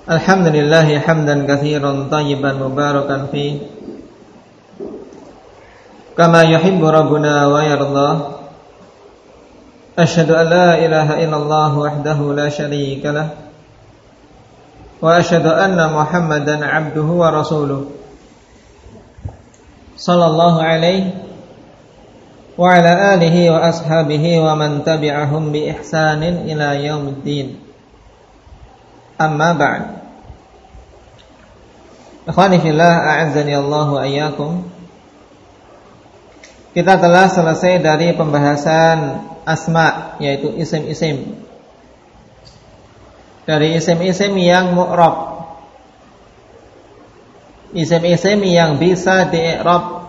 Alhamdulillah hamdan katsiran thayyiban mubarakan fi kama yuhibbu rabbuna wa yarda. Asyhadu an la ilaha illallah wahdahu la syarika lah wa asyhadu anna Muhammadan abduhu wa rasuluh sallallahu alaihi wa ala alihi wa ashabihi wa man tabi'ahum bi ihsanin ila yaumiddin. Amma ba'd. Ikhwani fillah, a'azzani Allah wa iyyakum. Kita telah selesai dari pembahasan asma, yaitu isim-isim. Dari isim-isim yang mu'rab, isim-isim yang bisa di-i'rab,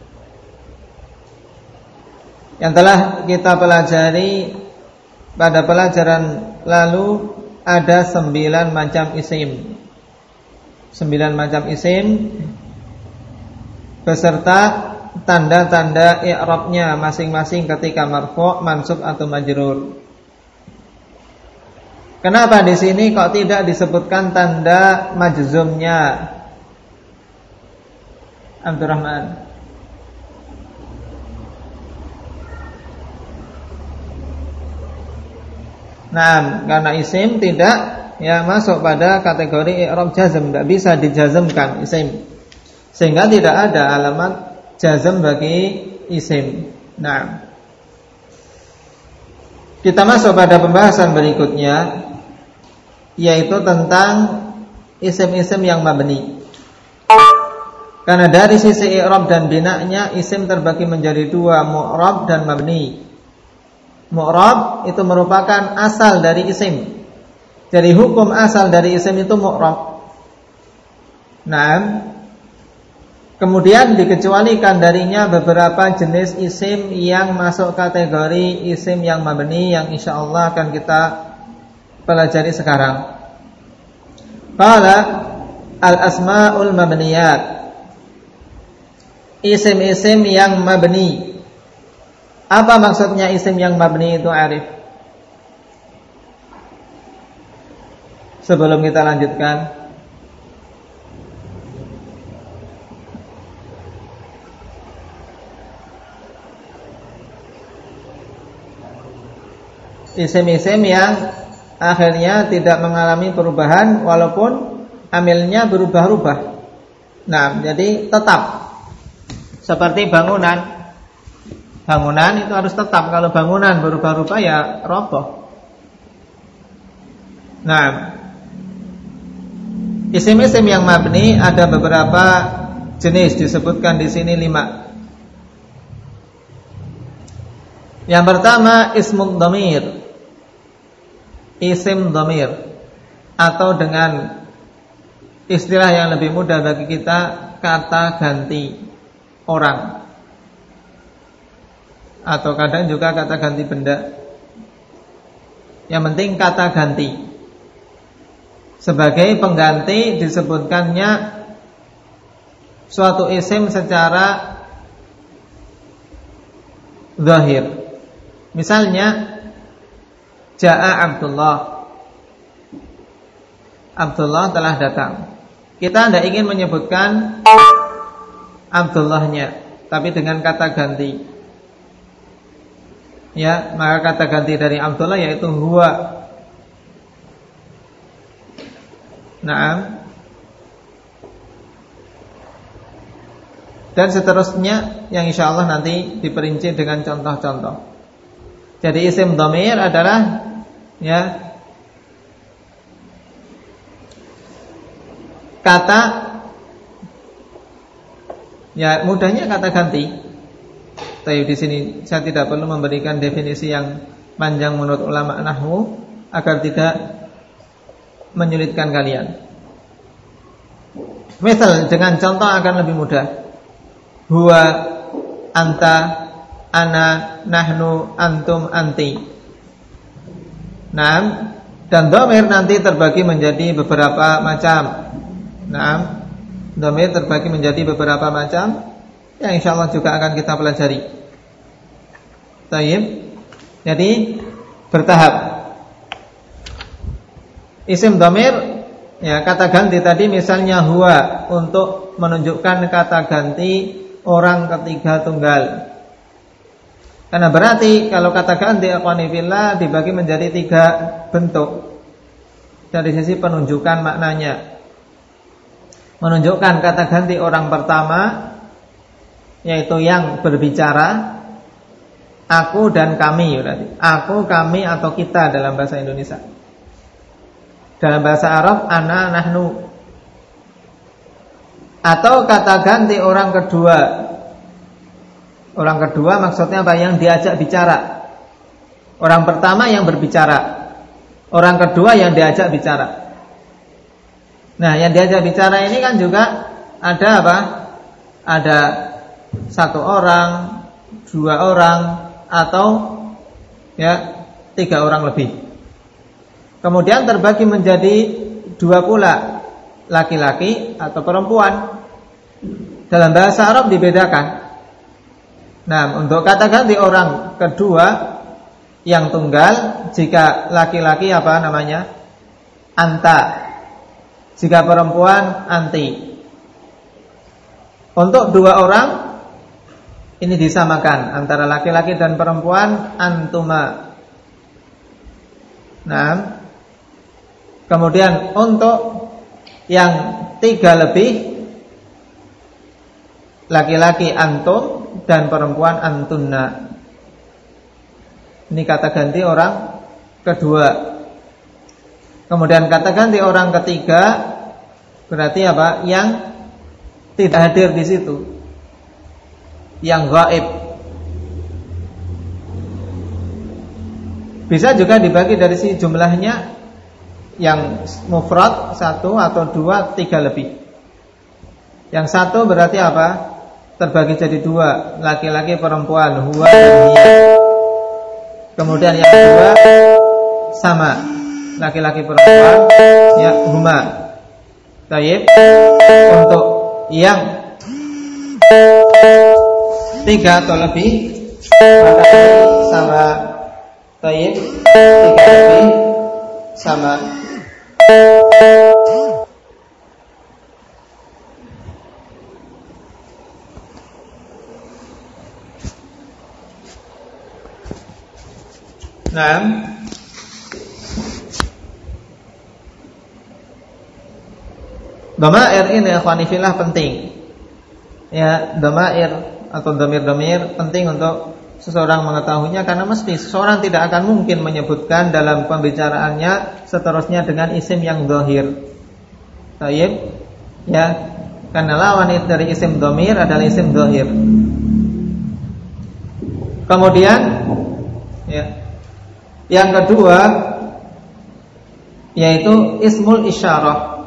yang telah kita pelajari pada pelajaran lalu. Ada 9 macam isim, 9 macam isim beserta tanda-tanda i'rabnya masing-masing ketika marfu', mansub atau majrur. Kenapa di sini kok tidak disebutkan tanda majzumnya? Abdurrahman. Nah, karena isim tidak masuk pada kategori i'rab jazm, tidak bisa dijazmkan isim, sehingga tidak ada alamat jazm bagi isim. Nah, kita masuk pada pembahasan berikutnya, yaitu tentang isim-isim yang mabni. Karena dari sisi i'rab dan bina'nya, isim terbagi menjadi 2, mu'rab dan mabni. Mu'rab itu merupakan asal dari isim. Jadi hukum asal dari isim itu mu'rab. Nah, kemudian dikecualikan darinya beberapa jenis isim yang masuk kategori isim yang mabni, yang insyaallah akan kita pelajari sekarang. Qala al-asma'ul mabniyat, isim-isim yang mabni. Apa maksudnya isim yang mabni itu, Arif? Sebelum kita lanjutkan, isim-isim yang akhirnya tidak mengalami perubahan walaupun amilnya berubah-ubah. Nah, jadi tetap. Seperti bangunan. Bangunan itu harus tetap. Kalau bangunan berubah-ubah ya roboh. Nah, isim-isim yang mabni ada beberapa jenis, disebutkan di sini 5. Yang pertama ismud dhamir, isim dhamir, atau dengan istilah yang lebih mudah bagi kita, kata ganti orang, atau kadang juga kata ganti benda. Yang penting kata ganti. Sebagai pengganti disebutkannya suatu isim secara zahir. Misalnya Ja'a Abdullah, Abdullah telah datang. Kita tidak ingin menyebutkan Abdullahnya, tapi dengan kata ganti. Ya, maka kata ganti dari Abdullah yaitu huwa. Naam. Dan seterusnya yang insyaallah nanti diperinci dengan contoh-contoh. Jadi isim dhamir adalah kata, mudahnya kata ganti. Tapi di sini saya tidak perlu memberikan definisi yang panjang menurut ulama nahwu agar tidak menyulitkan kalian. Misal dengan contoh akan lebih mudah. Huwa, anta, ana, nahnu, antum, anti. Nah, dan dhamir nanti terbagi menjadi beberapa macam. Nah, dhamir terbagi menjadi beberapa macam yang insyaallah juga akan kita pelajari. Baik. Jadi bertahap. Isim dhamir Ya, kata ganti tadi misalnya huwa untuk menunjukkan kata ganti orang ketiga tunggal. Karena berarti kalau kata ganti akhwani fillah dibagi menjadi 3 bentuk dari sisi penunjukan maknanya. Menunjukkan kata ganti orang pertama, yaitu yang berbicara, aku dan kami berarti. Aku, kami atau kita dalam bahasa Indonesia. Dalam bahasa Arab ana, nahnu. Atau kata ganti orang kedua. Orang kedua maksudnya apa? Yang diajak bicara. Orang pertama yang berbicara, orang kedua yang diajak bicara. Nah, yang diajak bicara ini kan juga ada apa? Ada 1 orang, 2 orang, atau ya 3 orang lebih. Kemudian terbagi menjadi 2 pula, laki-laki atau perempuan. Dalam bahasa Arab dibedakan. Nah, untuk kata ganti orang kedua yang tunggal, jika laki-laki apa namanya? Anta. Jika perempuan anti. Untuk 2 orang ini disamakan antara laki-laki dan perempuan, antuma. Nah, kemudian untuk yang 3 lebih, laki-laki antum dan perempuan antunna. Ini kata ganti orang kedua. Kemudian kata ganti orang ketiga berarti apa? Yang tidak hadir di situ, yang gaib. Bisa juga dibagi dari sisi jumlahnya, yang mufrad 1 atau 2, 3 lebih. Yang 1 berarti apa? Terbagi jadi 2, laki-laki perempuan, huwa dan hiya. Kemudian yang 2 sama, laki-laki perempuan, ya huma. Baik. Untuk yang 3 atau lebih, maka ini sama. Baik. 3 lebih sama. Nah, dhamair ini akhwani fillah penting. Ya, dhamair atau dhamir-dhamir penting untuk seseorang mengetahuinya, karena mesti seseorang tidak akan mungkin menyebutkan dalam pembicaraannya seterusnya dengan isim yang dhahir. Baik. Ya, karena lawan dari isim dhamir adalah isim dhahir. Kemudian ya, yang kedua yaitu ismul isyarah.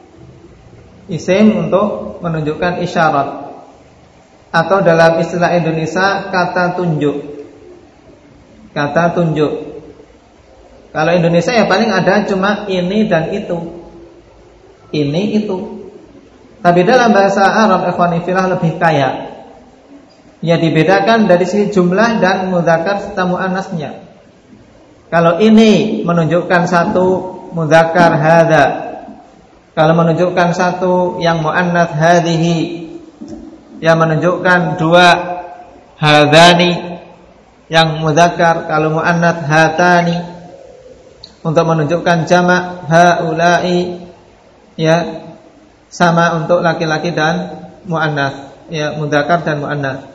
Isim untuk menunjukkan isyarat, atau dalam istilah Indonesia kata tunjuk. Kata tunjuk. Kalau Indonesia ya paling ada cuma ini dan itu. Ini itu. Tapi dalam bahasa Arab ikhwani fillah lebih kaya. Ya, dibedakan dari sisi jumlah dan mudzakkar serta muannasnya. Kalau ini menunjukkan 1 mudzakkar hadza, kalau menunjukkan 1 yang muannats hadhihi, yang menunjukkan 2 hadzani yang mudzakkar, kalau muannats hatani. Untuk menunjukkan jamak haula'i, ya sama untuk laki-laki dan muannats, ya mudzakkar dan muannats.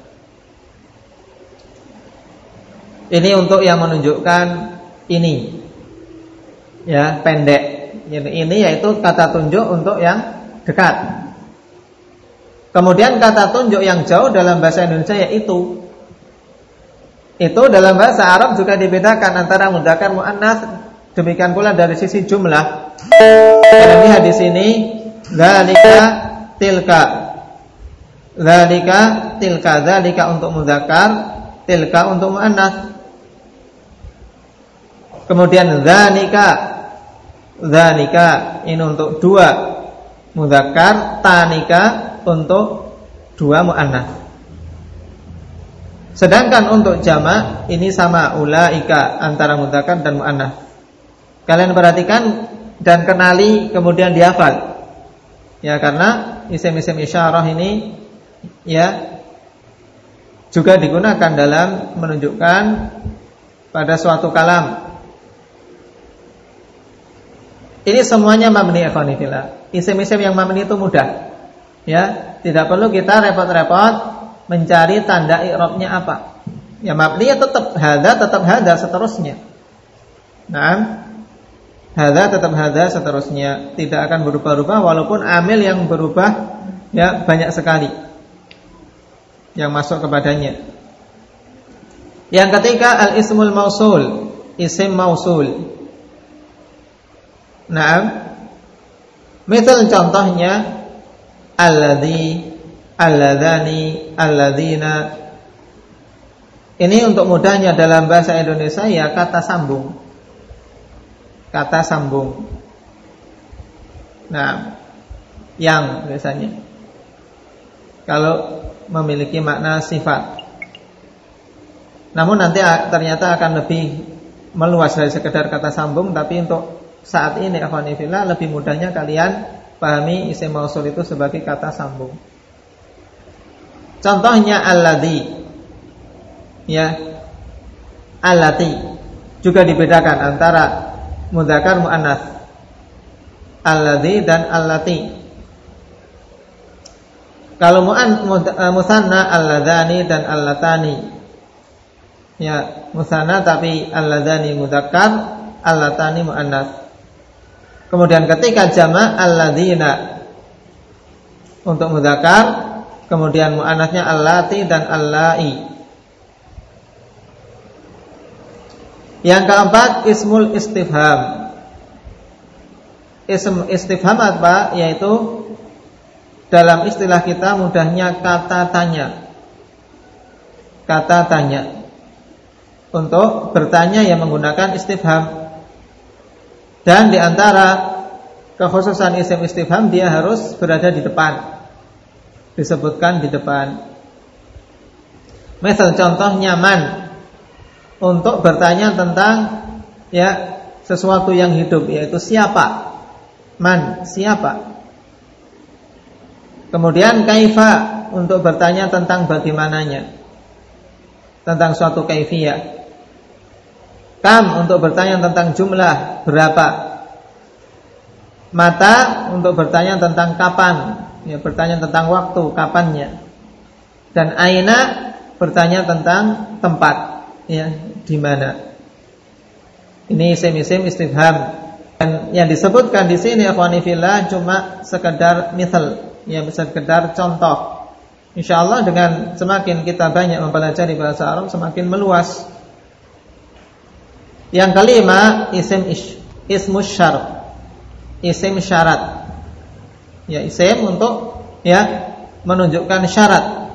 Ini untuk yang menunjukkan ini, ya pendek. Ini yaitu kata tunjuk untuk yang dekat. Kemudian kata tunjuk yang jauh dalam bahasa Indonesia yaitu. Itu dalam bahasa Arab juga dibedakan antara mudzakkar muannats, demikian pula dari sisi jumlah. Karena lihat di sini, dzalika tilka. Dzalika tilka, dzalika untuk mudzakkar, tilka untuk muannats. Kemudian dzanika ini untuk 2 mudzakkar, tanika untuk 2 muannats. Sedangkan untuk jamak ini sama, ulaika antara mudzakkar dan muannats. Kalian perhatikan dan kenali kemudian dihafal. Ya, karena isim-isim isyarah ini ya juga digunakan dalam menunjukkan pada suatu kalam. Ini semuanya mabni ikhwanifillah. Isim-isim yang mabni itu mudah. Ya, tidak perlu kita repot-repot mencari tanda i'rabnya apa. Ya, mabni ya tetap hadza seterusnya. Naam. Hadza tetap hadza seterusnya, tidak akan berubah-ubah walaupun amil yang berubah ya banyak sekali yang masuk kepadanya. Yang ketiga al-ismul mausul, isim mausul. Naam. Misal contohnya alladzi, alladzani, alladzina. Ini untuk mudahnya dalam bahasa Indonesia ya kata sambung. Kata sambung. Nah, yang biasanya kalau memiliki makna sifat. Namun nanti ternyata akan lebih meluas dari sekedar kata sambung, tapi untuk saat ini akhwani fillah lebih mudahnya kalian pahami isim mausul itu sebagai kata sambung. Contohnya alladzi. Ya. Allati juga dibedakan antara mudzakkar muannats. Alladzi dan allati. Kalau musanna alladzani dan allatani. Ya, musanna tapi alladzani mudzakkar, allatani muannats. Kemudian ketika jamak alladzina untuk mudzakkar, kemudian muannatsnya allati dan allai. Yang keempat ismul istifham. Ism istifham apa? Yaitu dalam istilah kita mudahnya kata tanya. Kata tanya. Untuk bertanya yang menggunakan istifham. Dan di antara kekhususan isim istifham dia harus berada di depan. Disebutkan di depan. Misal contohnya man, untuk bertanya tentang ya sesuatu yang hidup, yaitu siapa. Man, siapa. Kemudian kaifa, untuk bertanya tentang bagaimananya, tentang suatu kaifiyah. Kam, untuk bertanya tentang jumlah, berapa. Mata, untuk bertanya tentang kapan, ya, bertanya tentang waktu, kapannya. Dan aina, bertanya tentang tempat, ya, di mana. Ini isim-isim istifham. Dan yang disebutkan di sini akhwani fillah cuma sekedar misal, ya, sekedar contoh. Insyaallah dengan semakin kita banyak mempelajari bahasa Arab semakin meluas. Yang kelima ismus syarat. Isim syarat. Ya, isim untuk ya menunjukkan syarat.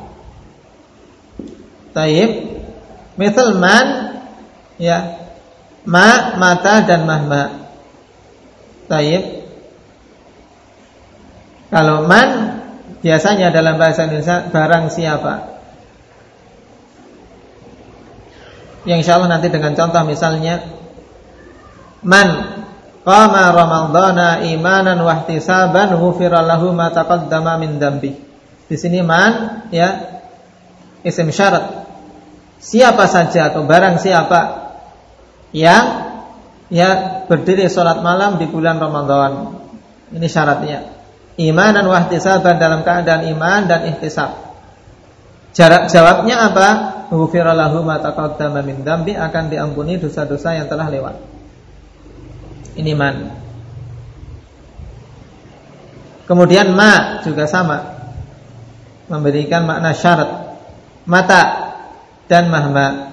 Taib. Misal man, ya, ma, mata dan mahma. Taib. Kalau man biasanya dalam bahasa Indonesia barang siapa. Yang insyaallah nanti dengan contoh misalnya man qama ramadhana imanan wa ihtisaban ghufira lahu ma taqaddama min dzambi. Di sini man ya isim syarat. Siapa saja atau barang siapa yang ya berdiri salat malam di bulan Ramadan. Ini syaratnya. Imanan wa ihtisaban, dalam keadaan iman dan ihtisab. Jawabnya apa? Ghufira lahu ma taqaddama min dzambi, akan diampuni dosa-dosa yang telah lewat. Ini man. Kemudian ma juga sama, memberikan makna syarat. Mata dan mahma.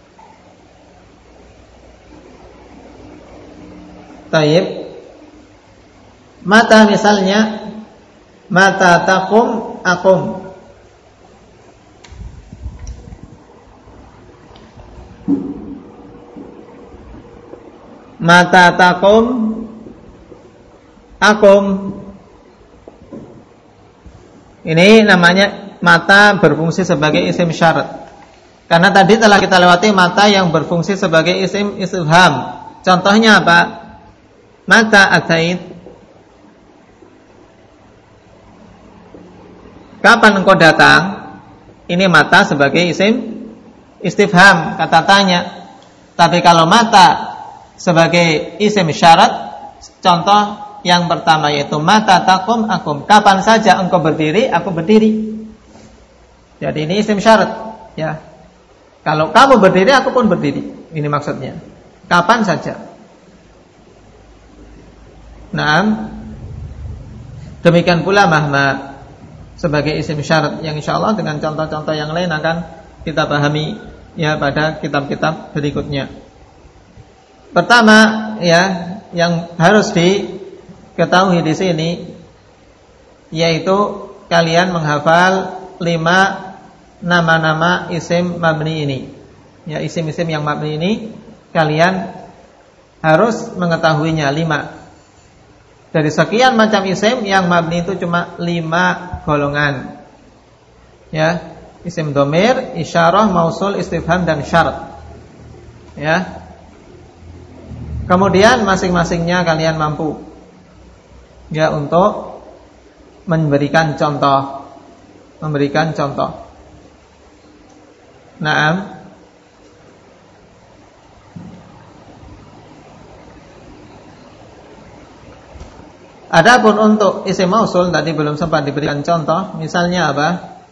Taib. Mata misalnya mata taqum aqum. Mata taqum aqum. Ini namanya mata berfungsi sebagai isim syarat. Karena tadi telah kita lewati mata yang berfungsi sebagai isim istifham. Contohnya apa? Mata atait, kapan engkau datang? Ini mata sebagai isim istifham, kata tanya. Tapi kalau mata sebagai isim syarat, contoh yang pertama yaitu mata takum akum, kapan saja engkau berdiri, aku berdiri. Jadi ini isim syarat, ya. Kalau kamu berdiri, aku pun berdiri. Ini maksudnya. Kapan saja. Naam. Demikian pula mahma sebagai isim syarat yang insyaallah dengan contoh-contoh yang lain akan kita pahami ya pada kitab-kitab berikutnya. Pertama ya yang harus diketahui di sini yaitu kalian menghafal 5 nama-nama isim mabni ini. Ya, isim-isim yang mabni ini kalian harus mengetahuinya 5. Dari sekian macam isim yang mabni itu cuma 5 golongan. Ya, isim dhamir, isyarah, mausul, istifham dan syarat. Ya. Kemudian masing-masingnya kalian mampu ya untuk memberikan contoh. Naam. Adapun untuk isim mausul tadi belum sempat diberikan contoh. Misalnya apa?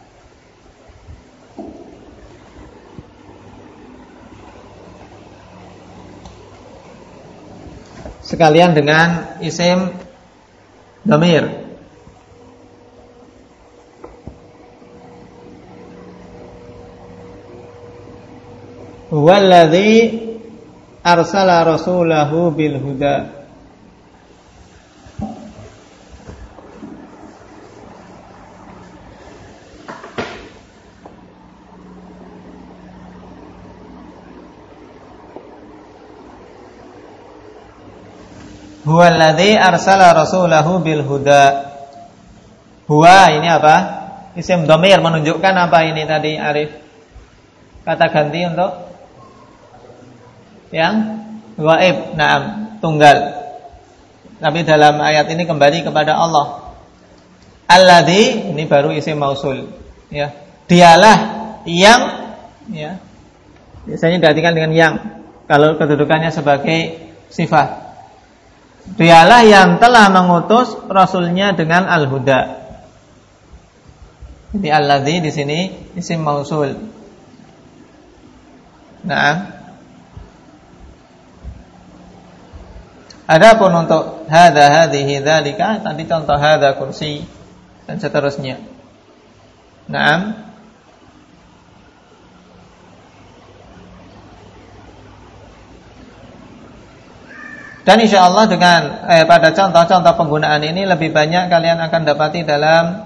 Sekalian dengan isim dhamir. Huwallazi arsala rasulahu bil huda. Huwallazi arsala rasulahu bil huda. Huwa ini apa? Isim dhamir menunjukkan apa ini tadi Arif? Kata ganti untuk yang ghaib, naam, tunggal. Tapi dalam ayat ini kembali kepada Allah. Alladzi, ini baru isim mausul, ya. Dialah yang, ya. Biasanya diartikan dengan yang kalau kedudukannya sebagai sifat. Dialah yang telah mengutus rasulnya dengan al-huda. Jadi alladzi di sini isim mausul. Nah, adapun untuk hadza, hadhihi, dzalika, tadi contoh hadza kursi dan seterusnya. Naam. Dan insyaallah dengan pada contoh-contoh penggunaan ini lebih banyak kalian akan dapati dalam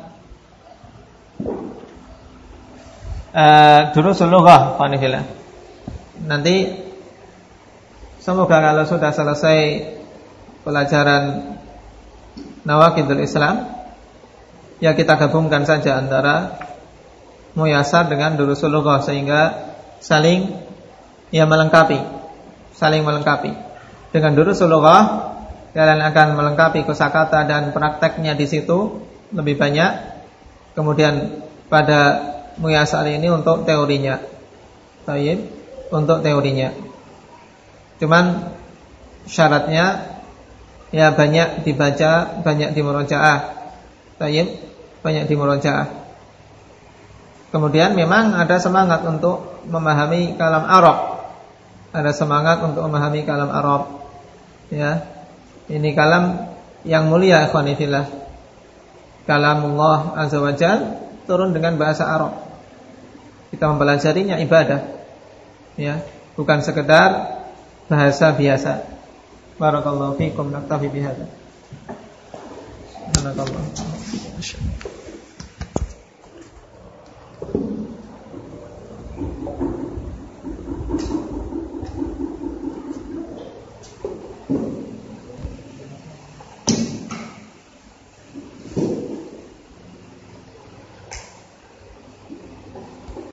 durusul lughah, qanifillah. Nanti semoga kalau sudah selesai pelajaran Nawaqidul Islam, ya kita gabungkan saja antara Muyasar dengan Durusul Lughah sehingga saling melengkapi. Dengan Durusul Lughah kalian akan melengkapi kosakata dan prakteknya di situ lebih banyak. Kemudian pada Muyasar ini untuk teorinya. Baik. Untuk teorinya. Cuman syaratnya ya banyak dibaca, banyak dimurojaah. Baik, banyak dimurojaah. Kemudian memang ada semangat untuk memahami kalam Arab. Ada semangat untuk memahami kalam Arab. Ya. Ini kalam yang mulia, ikhwani fillah. Kalamullah azza wajalla turun dengan bahasa Arab. Kita mempelajarinya ibadah. Ya, bukan sekedar bahasa biasa. Barakallahu fiikum, naktafi bihadza. Barakallahu.